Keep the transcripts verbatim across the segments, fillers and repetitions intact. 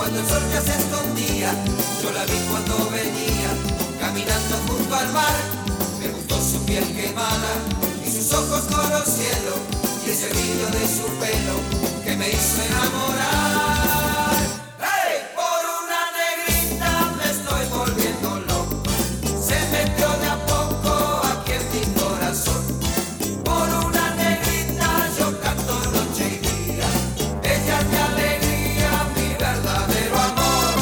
cuando el sol ya se escondía, yo la vi cuando venía, caminando junto al mar. Me gustó su piel quemada y sus ojos color cielo, y ese brillo de su pelo que me hizo enamorar. ¡Hey! Por una negrita me estoy volviendo loco, se metió de a poco aquí en mi corazón. Por una negrita yo canto noche y día, ella es mi alegría, mi verdadero amor.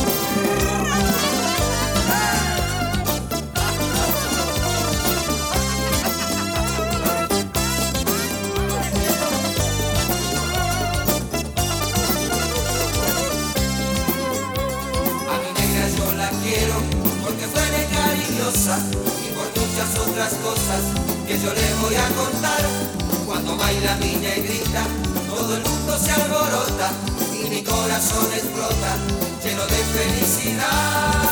A mi negra yo la quiero porque fue de cariñosa y por muchas otras cosas que yo le voy a contar. Cuando baila mi negrita, todo el mundo se alborota y mi corazón explota, lleno de felicidad.